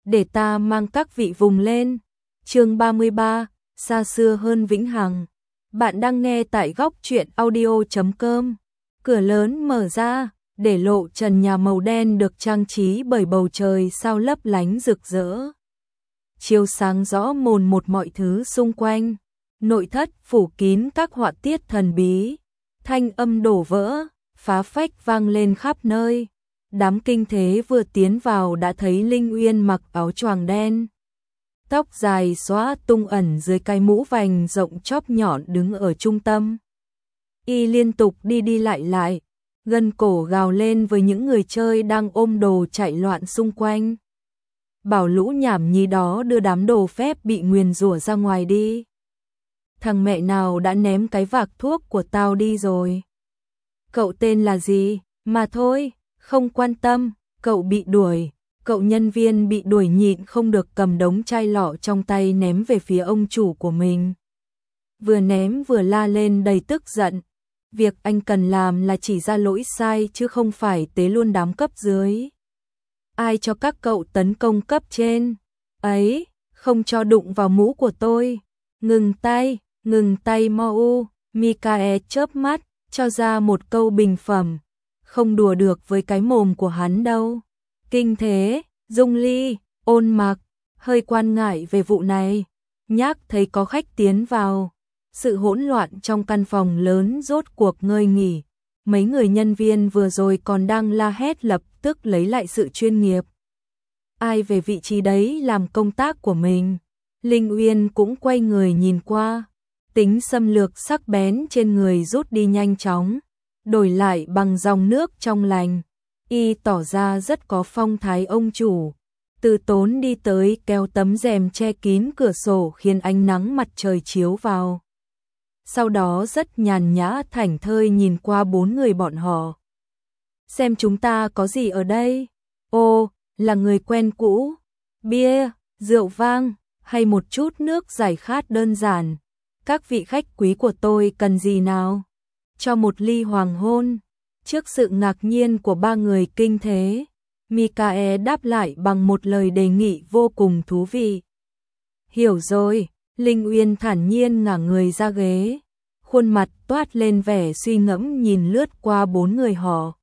để ta mang các vị vùng lên. Chương 33, xa xưa hơn vĩnh hằng. Bạn đang nghe tại góc truyện audio.com. Cửa lớn mở ra, để lộ trần nhà màu đen được trang trí bởi bầu trời sao lấp lánh rực rỡ. Chiếu sáng rõ mồn một mọi thứ xung quanh. Nội thất phủ kín các họa tiết thần bí. Thanh âm đổ vỡ, phá phách vang lên khắp nơi. Đám kinh thế vừa tiến vào đã thấy Linh Uyên mặc áo choàng đen. Tóc dài xõa tung ẩn dưới cái mũ vành rộng chóp nhọn đứng ở trung tâm. Y liên tục đi đi lại lại, gân cổ gào lên với những người chơi đang ôm đồ chạy loạn xung quanh. Bảo lũ nhảm nhí đó đưa đám đồ phép bị nguyền rủa ra ngoài đi. Thằng mẹ nào đã ném cái vạc thuốc của tao đi rồi? Cậu tên là gì? Mà thôi, không quan tâm, cậu bị đuổi. Cậu nhân viên bị đuổi nhịn không được cầm đống chai lọ trong tay ném về phía ông chủ của mình. Vừa ném vừa la lên đầy tức giận. Việc anh cần làm là chỉ ra lỗi sai chứ không phải tế luôn đám cấp dưới. Ai cho các cậu tấn công cấp trên? Ấy, không cho đụng vào mũ của tôi. Ngừng tay mau. Mikae chớp mắt, cho ra một câu bình phẩm. Không đùa được với cái mồm của hắn đâu. Kinh thế, Dung Ly, Ôn Mặc, hơi quan ngại về vụ này. Nhác thấy có khách tiến vào. Sự hỗn loạn trong căn phòng lớn rốt cuộc ngơi nghỉ. Mấy người nhân viên vừa rồi còn đang la hét lập tức lấy lại sự chuyên nghiệp. Ai về vị trí đấy làm công tác của mình. Linh Uyên cũng quay người nhìn qua. Tính xâm lược sắc bén trên người rút đi nhanh chóng. Đổi lại bằng dòng nước trong lành. Y tỏ ra rất có phong thái ông chủ. Từ tốn đi tới kéo tấm rèm che kín cửa sổ khiến ánh nắng mặt trời chiếu vào. Sau đó rất nhàn nhã thảnh thơi nhìn qua bốn người bọn họ. Xem chúng ta có gì ở đây? Ô, là người quen cũ. Bia, rượu vang, hay một chút nước giải khát đơn giản. Các vị khách quý của tôi cần gì nào? Cho một ly hoàng hôn. Trước sự ngạc nhiên của ba người kinh thế, Mikae đáp lại bằng một lời đề nghị vô cùng thú vị. Hiểu rồi, Linh Uyên thản nhiên ngả người ra ghế, khuôn mặt toát lên vẻ suy ngẫm nhìn lướt qua bốn người họ.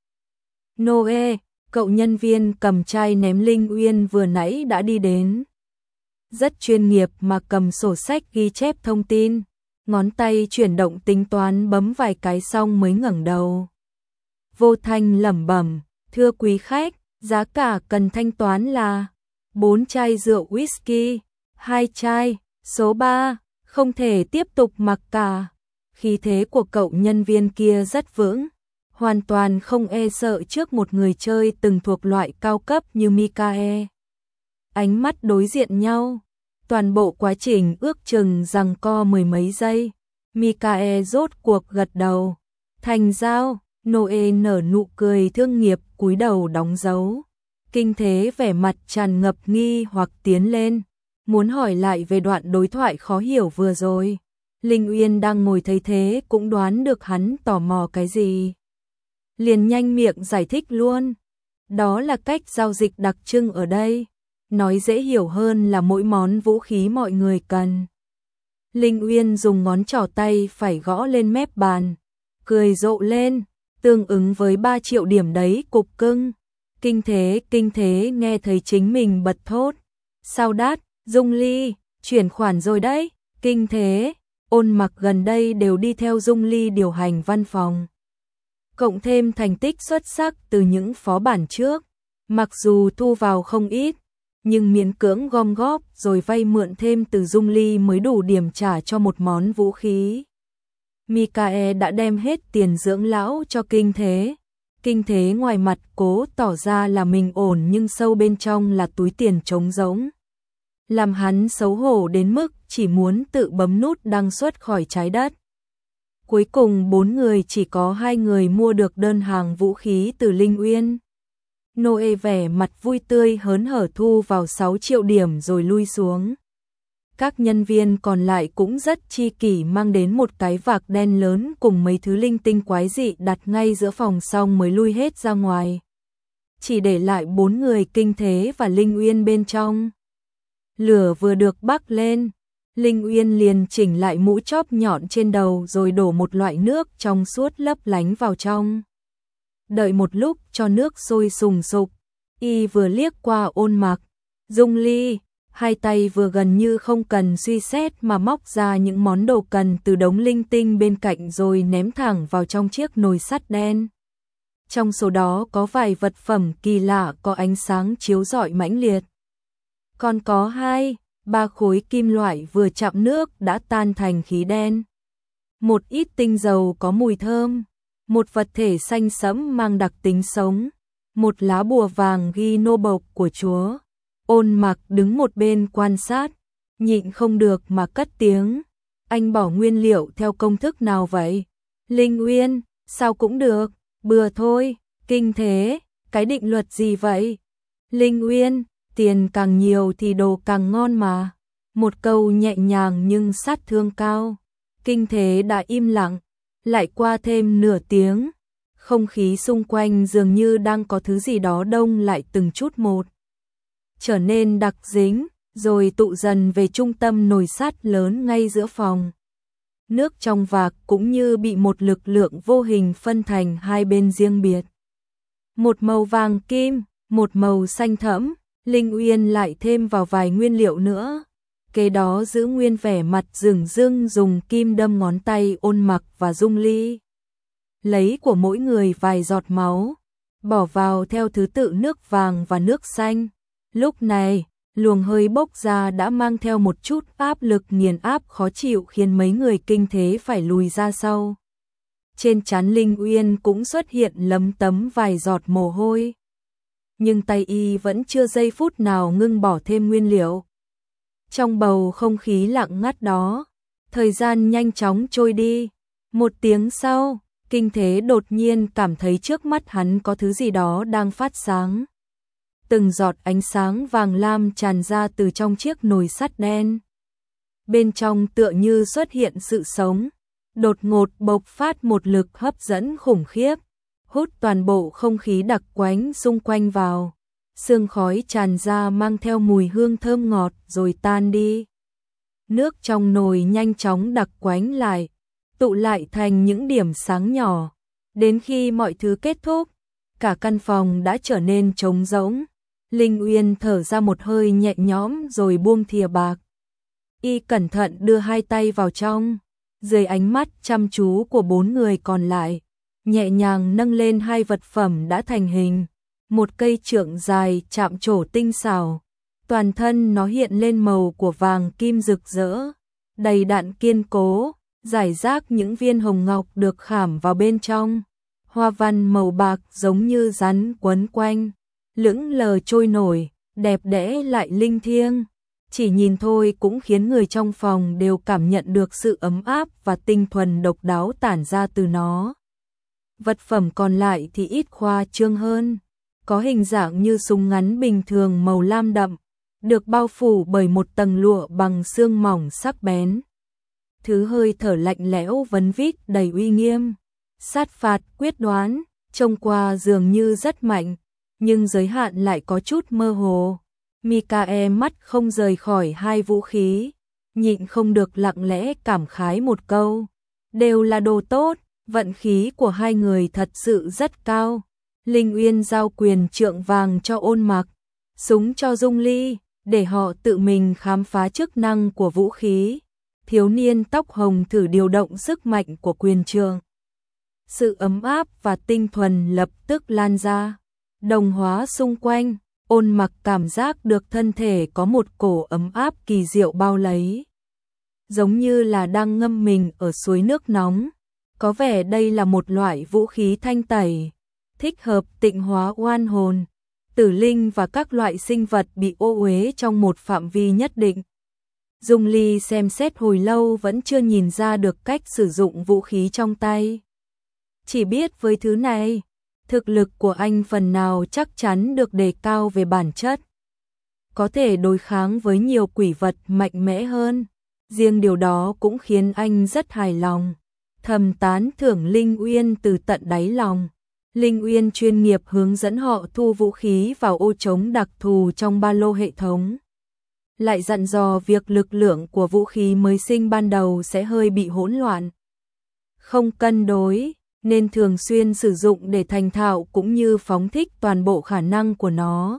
Noe, cậu nhân viên cầm chai ném Linh Uyên vừa nãy đã đi đến. Rất chuyên nghiệp mà cầm sổ sách ghi chép thông tin, ngón tay chuyển động tính toán bấm vài cái xong mới ngẩng đầu. Vô thanh lẩm bẩm, thưa quý khách, giá cả cần thanh toán là 4 chai rượu whisky, 2 chai, số 3, không thể tiếp tục mặc cả. Khí thế của cậu nhân viên kia rất vững, hoàn toàn không e sợ trước một người chơi từng thuộc loại cao cấp như Mikae. Ánh mắt đối diện nhau, toàn bộ quá trình ước chừng giằng co mười mấy giây. Mikae rốt cuộc gật đầu, thành giao. Noe nở nụ cười thương nghiệp cúi đầu đóng dấu. Kinh thế vẻ mặt tràn ngập nghi hoặc tiến lên, muốn hỏi lại về đoạn đối thoại khó hiểu vừa rồi. Linh Uyên đang ngồi thấy thế cũng đoán được hắn tò mò cái gì. Liền nhanh miệng giải thích luôn. Đó là cách giao dịch đặc trưng ở đây. Nói dễ hiểu hơn là mỗi món vũ khí mọi người cần. Linh Uyên dùng ngón trỏ tay phải gõ lên mép bàn, cười rộ lên. Tương ứng với 3 triệu điểm đấy cục cưng. Kinh thế nghe thấy chính mình bật thốt. Sao đắt, Dung Ly, chuyển khoản rồi đấy. Kinh thế, Ôn Mặc gần đây đều đi theo Dung Ly điều hành văn phòng. Cộng thêm thành tích xuất sắc từ những phó bản trước. Mặc dù thu vào không ít, nhưng miễn cưỡng gom góp rồi vay mượn thêm từ Dung Ly mới đủ điểm trả cho một món vũ khí. Mikae đã đem hết tiền dưỡng lão cho kinh thế. Kinh thế ngoài mặt cố tỏ ra là mình ổn nhưng sâu bên trong là túi tiền trống rỗng. Làm hắn xấu hổ đến mức chỉ muốn tự bấm nút đăng xuất khỏi trái đất. Cuối cùng 4 người chỉ có 2 người mua được đơn hàng vũ khí từ Linh Uyên. Noe vẻ mặt vui tươi hớn hở thu vào 6 triệu điểm rồi lui xuống. Các nhân viên còn lại cũng rất chi kỷ mang đến một cái vạc đen lớn cùng mấy thứ linh tinh quái dị đặt ngay giữa phòng xong mới lui hết ra ngoài. chỉ để lại 4 người Kinh Thế và Linh Uyên bên trong. Lửa vừa được bắc lên, Linh Uyên liền chỉnh lại mũ chóp nhọn trên đầu rồi đổ một loại nước trong suốt lấp lánh vào trong. Đợi một lúc cho nước sôi sùng sục, y vừa liếc qua Ôn Mặc, Dung Ly, hai tay vừa gần như không cần suy xét mà móc ra những món đồ cần từ đống linh tinh bên cạnh rồi ném thẳng vào trong chiếc nồi sắt đen. Trong số đó có vài vật phẩm kỳ lạ có ánh sáng chiếu rọi mãnh liệt. Còn có 2-3 khối kim loại vừa chạm nước đã tan thành khí đen. Một ít tinh dầu có mùi thơm, một vật thể xanh sẫm mang đặc tính sống, một lá bùa vàng ghi nô bộc của chúa. Ôn Mặc đứng một bên quan sát, nhịn không được mà cất tiếng. Anh bỏ nguyên liệu theo công thức nào vậy? Linh Uyên, sao cũng được, bừa thôi. Kinh Thế, cái định luật gì vậy? Linh Uyên, tiền càng nhiều thì đồ càng ngon mà. Một câu nhẹ nhàng nhưng sát thương cao. Kinh Thế đã im lặng, lại qua thêm nửa tiếng. Không khí xung quanh dường như đang có thứ gì đó đông lại từng chút một, trở nên đặc dính, rồi tụ dần về trung tâm nồi sắt lớn ngay giữa phòng. Nước trong vạc cũng như bị một lực lượng vô hình phân thành hai bên riêng biệt. Một màu vàng kim, một màu xanh thẫm. Linh Uyên lại thêm vào vài nguyên liệu nữa. Kế đó giữ nguyên vẻ mặt dửng dưng dùng kim đâm ngón tay Ôn Mặc và Dung Ly. Lấy của mỗi người vài giọt máu, bỏ vào theo thứ tự nước vàng và nước xanh. Lúc này, luồng hơi bốc ra đã mang theo một chút áp lực nghiền áp khó chịu khiến mấy người Kinh Thế phải lùi ra sau. Trên trán Linh Uyên cũng xuất hiện lấm tấm vài giọt mồ hôi. Nhưng tay y vẫn chưa giây phút nào ngưng bỏ thêm nguyên liệu. Trong bầu không khí lặng ngắt đó, thời gian nhanh chóng trôi đi. Một tiếng sau, Kinh Thế đột nhiên cảm thấy trước mắt hắn có thứ gì đó đang phát sáng. Từng giọt ánh sáng vàng lam tràn ra từ trong chiếc nồi sắt đen. Bên trong tựa như xuất hiện sự sống, đột ngột bộc phát một lực hấp dẫn khủng khiếp, hút toàn bộ không khí đặc quánh xung quanh vào. Sương khói tràn ra mang theo mùi hương thơm ngọt rồi tan đi. Nước trong nồi nhanh chóng đặc quánh lại, tụ lại thành những điểm sáng nhỏ. Đến khi mọi thứ kết thúc, cả căn phòng đã trở nên trống rỗng. Linh Uyên thở ra một hơi nhẹ nhõm rồi buông thìa bạc. Y cẩn thận đưa hai tay vào trong, dưới ánh mắt chăm chú của 4 người còn lại, nhẹ nhàng nâng lên hai vật phẩm đã thành hình. Một cây trượng dài chạm trổ tinh xảo, toàn thân nó hiện lên màu của vàng kim rực rỡ, đầy đặn kiên cố, rải rác những viên hồng ngọc được khảm vào bên trong. Hoa văn màu bạc giống như rắn quấn quanh, lững lờ trôi nổi, đẹp đẽ lại linh thiêng. Chỉ nhìn thôi cũng khiến người trong phòng đều cảm nhận được sự ấm áp và tinh thuần độc đáo tản ra từ nó. Vật phẩm còn lại thì ít khoa trương hơn, có hình dạng như súng ngắn bình thường màu lam đậm, được bao phủ bởi một tầng lụa bằng xương mỏng sắc bén. Thứ hơi thở lạnh lẽo vấn vít đầy uy nghiêm, sát phạt quyết đoán, trông qua dường như rất mạnh, nhưng giới hạn lại có chút mơ hồ. Mikae mắt không rời khỏi hai vũ khí, nhịn không được lặng lẽ cảm khái một câu. Đều là đồ tốt, vận khí của hai người thật sự rất cao. Linh Uyên giao quyền trượng vàng cho Ôn Mặc, súng cho Dung Ly, để họ tự mình khám phá chức năng của vũ khí. Thiếu niên tóc hồng thử điều động sức mạnh của quyền trượng. Sự ấm áp và tinh thuần lập tức lan ra, đồng hóa xung quanh. Ôn Mặc cảm giác được thân thể có một cổ ấm áp kỳ diệu bao lấy, giống như là đang ngâm mình ở suối nước nóng. Có vẻ đây là một loại vũ khí thanh tẩy, thích hợp tịnh hóa oan hồn, tử linh và các loại sinh vật bị ô uế trong một phạm vi nhất định. Dung Ly xem xét hồi lâu vẫn chưa nhìn ra được cách sử dụng vũ khí trong tay. Chỉ biết với thứ này, thực lực của anh phần nào chắc chắn được đề cao về bản chất, có thể đối kháng với nhiều quỷ vật mạnh mẽ hơn. Riêng điều đó cũng khiến anh rất hài lòng, thầm tán thưởng Linh Uyên từ tận đáy lòng. Linh Uyên chuyên nghiệp hướng dẫn họ thu vũ khí vào ô trống đặc thù trong ba lô hệ thống. Lại dặn dò việc lực lượng của vũ khí mới sinh ban đầu sẽ hơi bị hỗn loạn, không cân đối, nên thường xuyên sử dụng để thành thạo cũng như phóng thích toàn bộ khả năng của nó.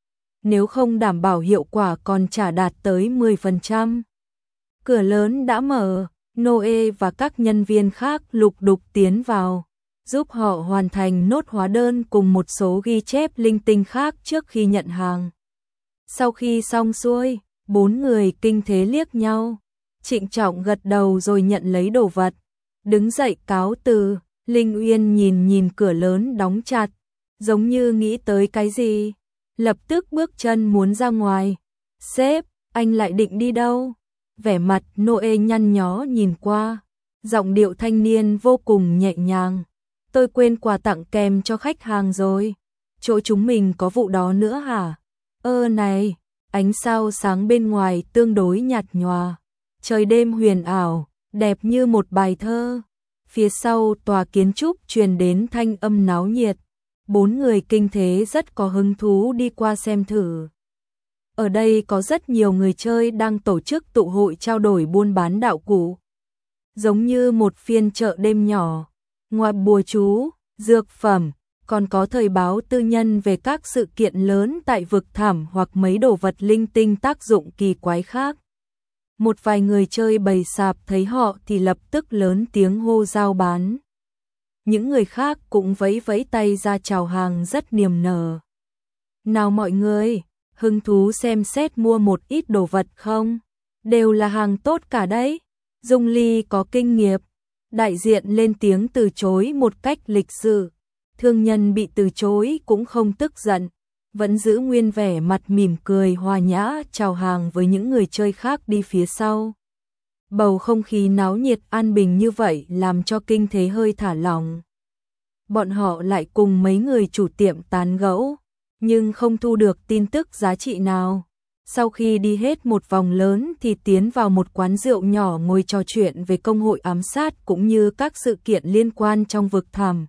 Nếu không đảm bảo hiệu quả còn chả đạt tới 10%. Cửa lớn đã mở, Noe và các nhân viên khác lục đục tiến vào, giúp họ hoàn thành nốt hóa đơn cùng một số ghi chép linh tinh khác trước khi nhận hàng. Sau khi xong xuôi, 4 người kinh thế liếc nhau, trịnh trọng gật đầu rồi nhận lấy đồ vật, đứng dậy cáo từ. Linh Uyên nhìn cửa lớn đóng chặt, giống như nghĩ tới cái gì, lập tức bước chân muốn ra ngoài. Sếp, anh lại định đi đâu? Vẻ mặt Noe nhăn nhó nhìn qua, giọng điệu thanh niên vô cùng nhẹ nhàng. Tôi quên quà tặng kèm cho khách hàng rồi. Chỗ chúng mình có vụ đó nữa hả? Này, ánh sao sáng bên ngoài tương đối nhạt nhòa, trời đêm huyền ảo, đẹp như một bài thơ. Phía sau tòa kiến trúc truyền đến thanh âm náo nhiệt, 4 người kinh thế rất có hứng thú đi qua xem thử. Ở đây có rất nhiều người chơi đang tổ chức tụ hội trao đổi buôn bán đạo cụ, giống như một phiên chợ đêm nhỏ. Ngoài bùa chú, dược phẩm, còn có thời báo tư nhân về các sự kiện lớn tại vực thẳm hoặc mấy đồ vật linh tinh tác dụng kỳ quái khác. Một vài người chơi bày sạp thấy họ thì lập tức lớn tiếng hô giao bán. Những người khác cũng vẫy vẫy tay ra chào hàng rất niềm nở. Nào mọi người, hứng thú xem xét mua một ít đồ vật không? Đều là hàng tốt cả đấy. Dung Ly có kinh nghiệm, đại diện lên tiếng từ chối một cách lịch sự. Thương nhân bị từ chối cũng không tức giận, vẫn giữ nguyên vẻ mặt mỉm cười hòa nhã chào hàng với những người chơi khác đi phía sau. Bầu không khí náo nhiệt an bình như vậy làm cho kinh thế hơi thả lỏng. Bọn họ lại cùng mấy người chủ tiệm tán gẫu, nhưng không thu được tin tức giá trị nào. Sau khi đi hết một vòng lớn thì tiến vào một quán rượu nhỏ ngồi trò chuyện về công hội ám sát cũng như các sự kiện liên quan trong vực thẳm.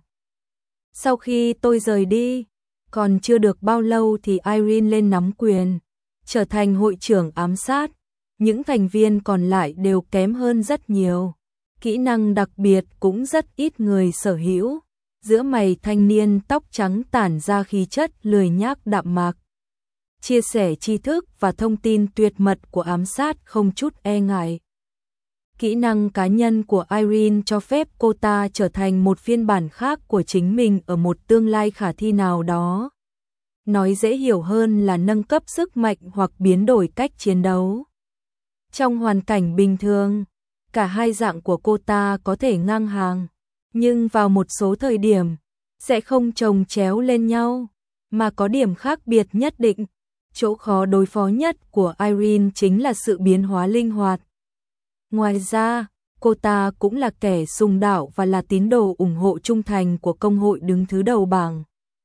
Sau khi tôi rời đi, còn chưa được bao lâu thì Irene lên nắm quyền, trở thành hội trưởng ám sát. Những thành viên còn lại đều kém hơn rất nhiều. Kỹ năng đặc biệt cũng rất ít người sở hữu. Giữa mày thanh niên tóc trắng tản ra khí chất lười nhác đạm mạc. Chia sẻ tri thức và thông tin tuyệt mật của ám sát không chút e ngại. Kỹ năng cá nhân của Irene cho phép cô ta trở thành một phiên bản khác của chính mình ở một tương lai khả thi nào đó. Nói dễ hiểu hơn là nâng cấp sức mạnh hoặc biến đổi cách chiến đấu. Trong hoàn cảnh bình thường, cả hai dạng của cô ta có thể ngang hàng, nhưng vào một số thời điểm, sẽ không chồng chéo lên nhau, mà có điểm khác biệt nhất định. Chỗ khó đối phó nhất của Irene chính là sự biến hóa linh hoạt. Ngoài ra, cô ta cũng là kẻ sùng đạo và là tín đồ ủng hộ trung thành của công hội đứng thứ đầu bảng.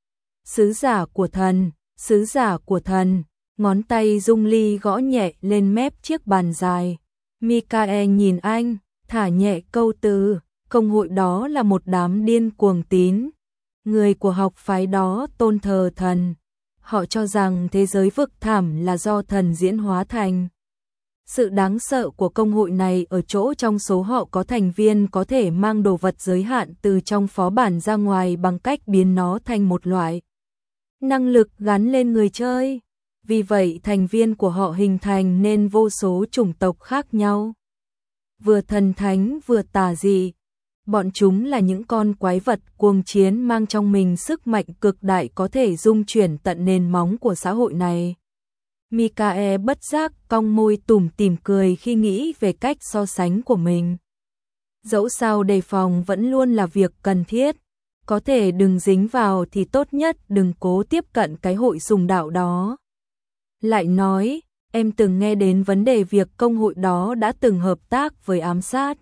Sứ giả của thần, sứ giả của thần, ngón tay Dung Ly gõ nhẹ lên mép chiếc bàn dài. Mikael nhìn anh, thả nhẹ câu từ, công hội đó là một đám điên cuồng tín. Người của học phái đó tôn thờ thần. Họ cho rằng thế giới vực thẳm là do thần diễn hóa thành. Sự đáng sợ của công hội này ở chỗ trong số họ có thành viên có thể mang đồ vật giới hạn từ trong phó bản ra ngoài bằng cách biến nó thành một loại năng lực gắn lên người chơi. Vì vậy thành viên của họ hình thành nên vô số chủng tộc khác nhau. Vừa thần thánh vừa tà dị. Bọn chúng là những con quái vật cuồng chiến mang trong mình sức mạnh cực đại có thể dung chuyển tận nền móng của xã hội này. Mikael bất giác cong môi tủm tỉm cười khi nghĩ về cách so sánh của mình. Dẫu sao đề phòng vẫn luôn là việc cần thiết. Có thể đừng dính vào thì tốt nhất đừng cố tiếp cận cái hội sùng đạo đó. Lại nói, em từng nghe đến vấn đề việc công hội đó đã từng hợp tác với ám sát.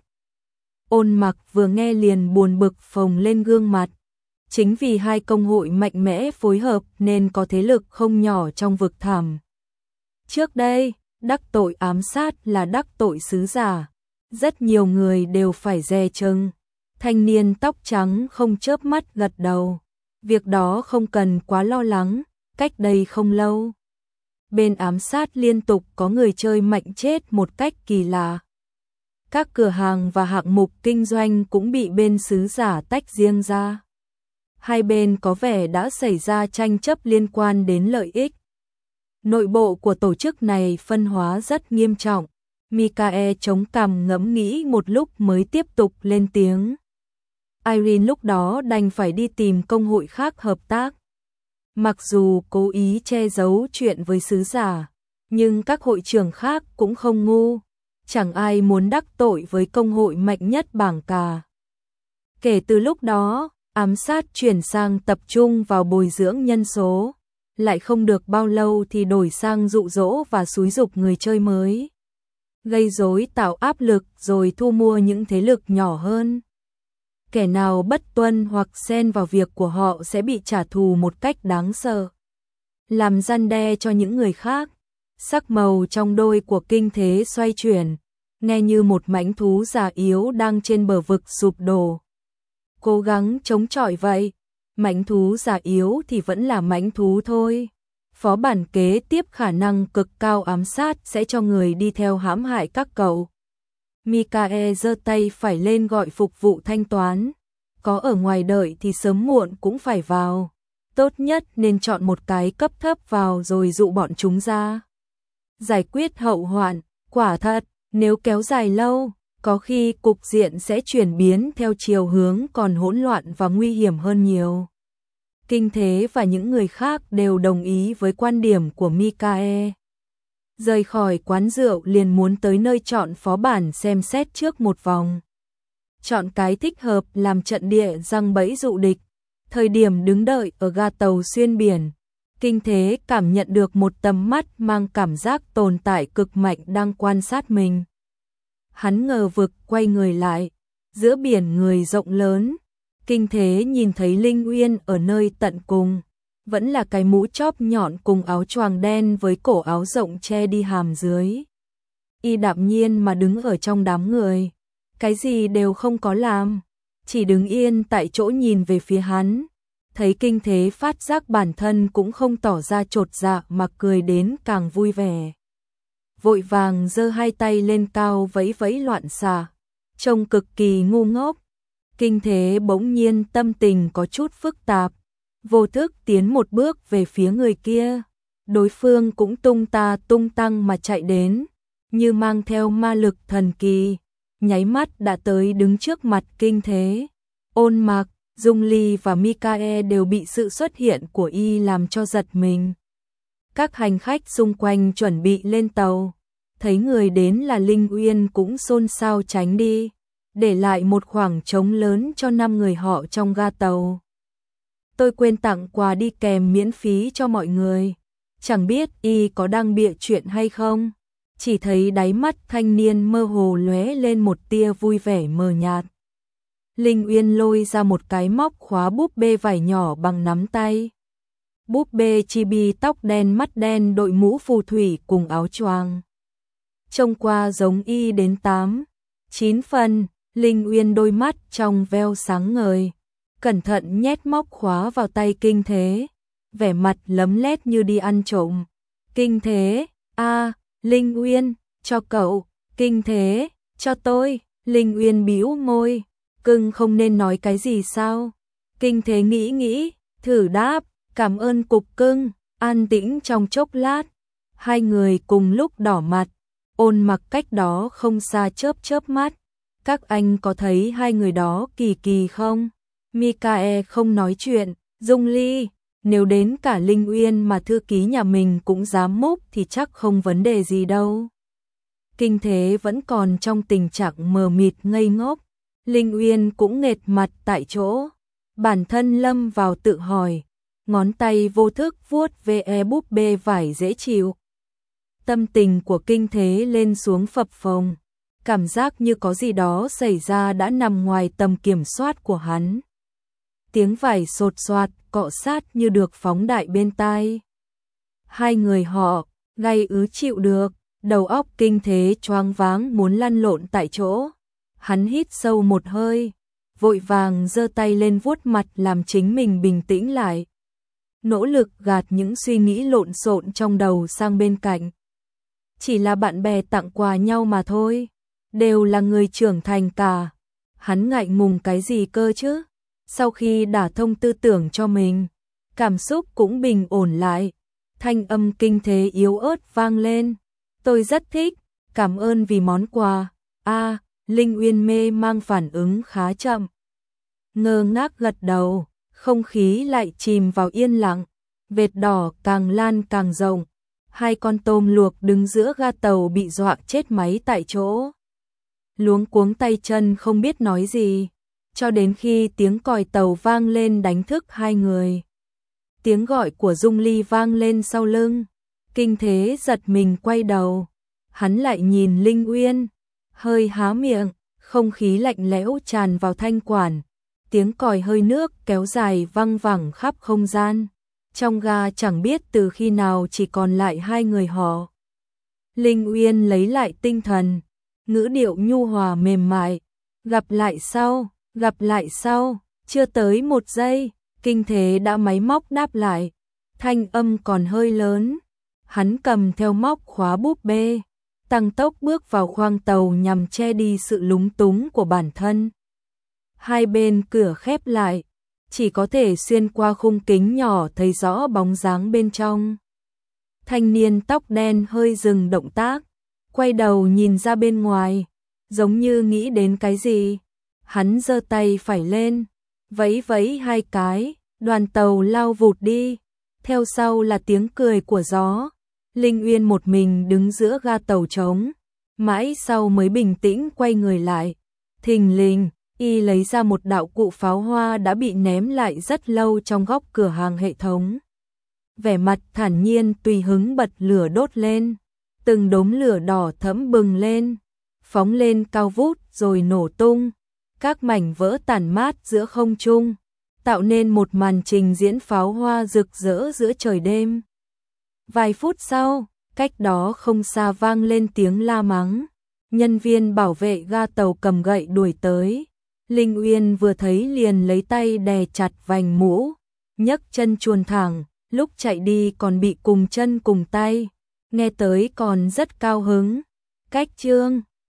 Ôn Mặc vừa nghe liền buồn bực phồng lên gương mặt. Chính vì hai công hội mạnh mẽ phối hợp nên có thế lực không nhỏ trong vực thẳm. Trước đây, đắc tội ám sát là đắc tội sứ giả. Rất nhiều người đều phải dè chừng. Thanh niên tóc trắng không chớp mắt gật đầu. Việc đó không cần quá lo lắng, cách đây không lâu. Bên ám sát liên tục có người chơi mạnh chết một cách kỳ lạ. Các cửa hàng và hạng mục kinh doanh cũng bị bên sứ giả tách riêng ra. Hai bên có vẻ đã xảy ra tranh chấp liên quan đến lợi ích. Nội bộ của tổ chức này phân hóa rất nghiêm trọng. Mikae chống cằm ngẫm nghĩ một lúc mới tiếp tục lên tiếng. Irene lúc đó đành phải đi tìm công hội khác hợp tác. Mặc dù cố ý che giấu chuyện với sứ giả, nhưng các hội trưởng khác cũng không ngu. Chẳng ai muốn đắc tội với công hội mạnh nhất bảng cả. Kể từ lúc đó, ám sát chuyển sang tập trung vào bồi dưỡng nhân số. Lại không được bao lâu thì đổi sang dụ dỗ và xúi giục người chơi mới. Gây rối tạo áp lực rồi thu mua những thế lực nhỏ hơn. Kẻ nào bất tuân hoặc xen vào việc của họ sẽ bị trả thù một cách đáng sợ. Làm răn đe cho những người khác. Sắc màu trong đôi của kinh thế xoay chuyển, nghe như một mãnh thú già yếu đang trên bờ vực sụp đổ. Cố gắng chống chọi vậy, mãnh thú già yếu thì vẫn là mãnh thú thôi. Phó bản kế tiếp khả năng cực cao ám sát sẽ cho người đi theo hãm hại các cậu. Mikae giơ tay phải lên gọi phục vụ thanh toán. Có ở ngoài đợi thì sớm muộn cũng phải vào. Tốt nhất nên chọn một cái cấp thấp vào rồi dụ bọn chúng ra. Giải quyết hậu hoạn, quả thật, nếu kéo dài lâu, có khi cục diện sẽ chuyển biến theo chiều hướng còn hỗn loạn và nguy hiểm hơn nhiều. Kinh Thế và những người khác đều đồng ý với quan điểm của Mikae. Rời khỏi quán rượu liền muốn tới nơi chọn phó bản xem xét trước một vòng. Chọn cái thích hợp làm trận địa giăng bẫy dụ địch. Thời điểm đứng đợi ở ga tàu xuyên biển, Kinh Thế cảm nhận được một tầm mắt mang cảm giác tồn tại cực mạnh đang quan sát mình. Hắn ngờ vực quay người lại, giữa biển người rộng lớn, Kinh Thế nhìn thấy Linh Uyên ở nơi tận cùng, vẫn là cái mũ chóp nhọn cùng áo choàng đen với cổ áo rộng che đi hàm dưới. Y đạm nhiên mà đứng ở trong đám người, cái gì đều không có làm, chỉ đứng yên tại chỗ nhìn về phía hắn. Thấy Kinh Thế phát giác bản thân cũng không tỏ ra chột dạ mà cười đến càng vui vẻ. Vội vàng giơ hai tay lên cao vẫy vẫy loạn xạ, trông cực kỳ ngu ngốc. Kinh Thế bỗng nhiên tâm tình có chút phức tạp, vô thức tiến một bước về phía người kia. Đối phương cũng tung ta tung tăng mà chạy đến, như mang theo ma lực thần kỳ, nháy mắt đã tới đứng trước mặt Kinh Thế. Ôn Mạc, Dung Ly và Mikae đều bị sự xuất hiện của y làm cho giật mình. Các hành khách xung quanh chuẩn bị lên tàu, thấy người đến là Linh Uyên cũng xôn xao tránh đi, để lại một khoảng trống lớn cho 5 người họ trong ga tàu. Tôi quên tặng quà đi kèm miễn phí cho mọi người, chẳng biết y có đang bịa chuyện hay không, chỉ thấy đáy mắt thanh niên mơ hồ lóe lên một tia vui vẻ mờ nhạt. Linh Uyên lôi ra một cái móc khóa búp bê vải nhỏ bằng nắm tay. Búp bê chibi tóc đen mắt đen đội mũ phù thủy cùng áo choàng. Trông qua giống y đến 8-9 phần, Linh Uyên đôi mắt trong veo sáng ngời, cẩn thận nhét móc khóa vào tay Kinh Thế, vẻ mặt lấm lét như đi ăn trộm. Kinh Thế, Linh Uyên, cho cậu, Kinh Thế, cho tôi. Linh Uyên bĩu môi, cưng không nên nói cái gì sao? Kinh Thế nghĩ, thử đáp, cảm ơn cục cưng. An tĩnh trong chốc lát, hai người cùng lúc đỏ mặt. Ôn Mặc cách đó không xa chớp mắt. Các anh có thấy hai người đó kỳ kỳ không? Mikae không nói chuyện. Dung Ly, nếu đến cả Linh Uyên mà thư ký nhà mình cũng dám múc thì chắc không vấn đề gì đâu. Kinh Thế vẫn còn trong tình trạng mờ mịt ngây ngốc. Linh Uyên cũng nghệt mặt tại chỗ. Bản thân lâm vào tự hỏi, ngón tay vô thức vuốt ve búp bê vải dễ chịu. Tâm tình của Kinh Thế lên xuống phập phồng, cảm giác như có gì đó xảy ra đã nằm ngoài tầm kiểm soát của hắn. Tiếng vải sột soạt cọ sát như được phóng đại bên tai. Hai người họ gay chịu được, đầu óc Kinh Thế choáng váng muốn lăn lộn tại chỗ. Hắn hít sâu một hơi, vội vàng giơ tay lên vuốt mặt làm chính mình bình tĩnh lại. Nỗ lực gạt những suy nghĩ lộn xộn trong đầu sang bên cạnh. Chỉ là bạn bè tặng quà nhau mà thôi, đều là người trưởng thành cả. Hắn ngại ngùng cái gì cơ chứ? Sau khi đả thông tư tưởng cho mình, cảm xúc cũng bình ổn lại. Thanh âm kinh thế yếu ớt vang lên. Tôi rất thích, cảm ơn vì món quà. Linh Uyên mê mang phản ứng khá chậm. Ngơ ngác gật đầu, không khí lại chìm vào yên lặng. Vệt đỏ càng lan càng rộng. 2 con tôm luộc đứng giữa ga tàu bị dọa chết máy tại chỗ. Luống cuống tay chân không biết nói gì, cho đến khi tiếng còi tàu vang lên đánh thức 2 người. Tiếng gọi của Dung Ly vang lên sau lưng. Kinh Thế giật mình quay đầu. Hắn lại nhìn Linh Uyên, hơi há miệng, không khí lạnh lẽo tràn vào thanh quản. Tiếng còi hơi nước kéo dài văng vẳng khắp không gian. Trong ga chẳng biết từ khi nào chỉ còn lại 2 người họ. Linh Uyên lấy lại tinh thần, ngữ điệu nhu hòa mềm mại. Gặp lại sau, chưa tới 1 giây, Kinh Thế đã máy móc đáp lại. Thanh âm còn hơi lớn. Hắn cầm theo móc khóa búp bê, tăng tốc bước vào khoang tàu nhằm che đi sự lúng túng của bản thân. Hai bên cửa khép lại, chỉ có thể xuyên qua khung kính nhỏ thấy rõ bóng dáng bên trong. Thanh niên tóc đen hơi dừng động tác, quay đầu nhìn ra bên ngoài, giống như nghĩ đến cái gì. Hắn giơ tay phải lên, vẫy vẫy 2 cái, đoàn tàu lao vụt đi. Theo sau là tiếng cười của gió. Linh Uyên một mình đứng giữa ga tàu trống, mãi sau mới bình tĩnh quay người lại. Thình lình, y lấy ra một đạo cụ pháo hoa đã bị ném lại rất lâu trong góc cửa hàng hệ thống. Vẻ mặt thản nhiên tùy hứng bật lửa đốt lên, từng đốm lửa đỏ thẫm bừng lên, phóng lên cao vút rồi nổ tung, các mảnh vỡ tản mát giữa không trung, tạo nên một màn trình diễn pháo hoa rực rỡ giữa trời đêm. Vài phút sau, cách đó không xa vang lên tiếng la mắng. Nhân viên bảo vệ ga tàu cầm gậy đuổi tới. Linh Uyên vừa thấy liền lấy tay đè chặt vành mũ, nhấc chân chuồn thẳng, lúc chạy đi còn bị cùng chân cùng tay. Nghe tới còn rất cao hứng. Cách chương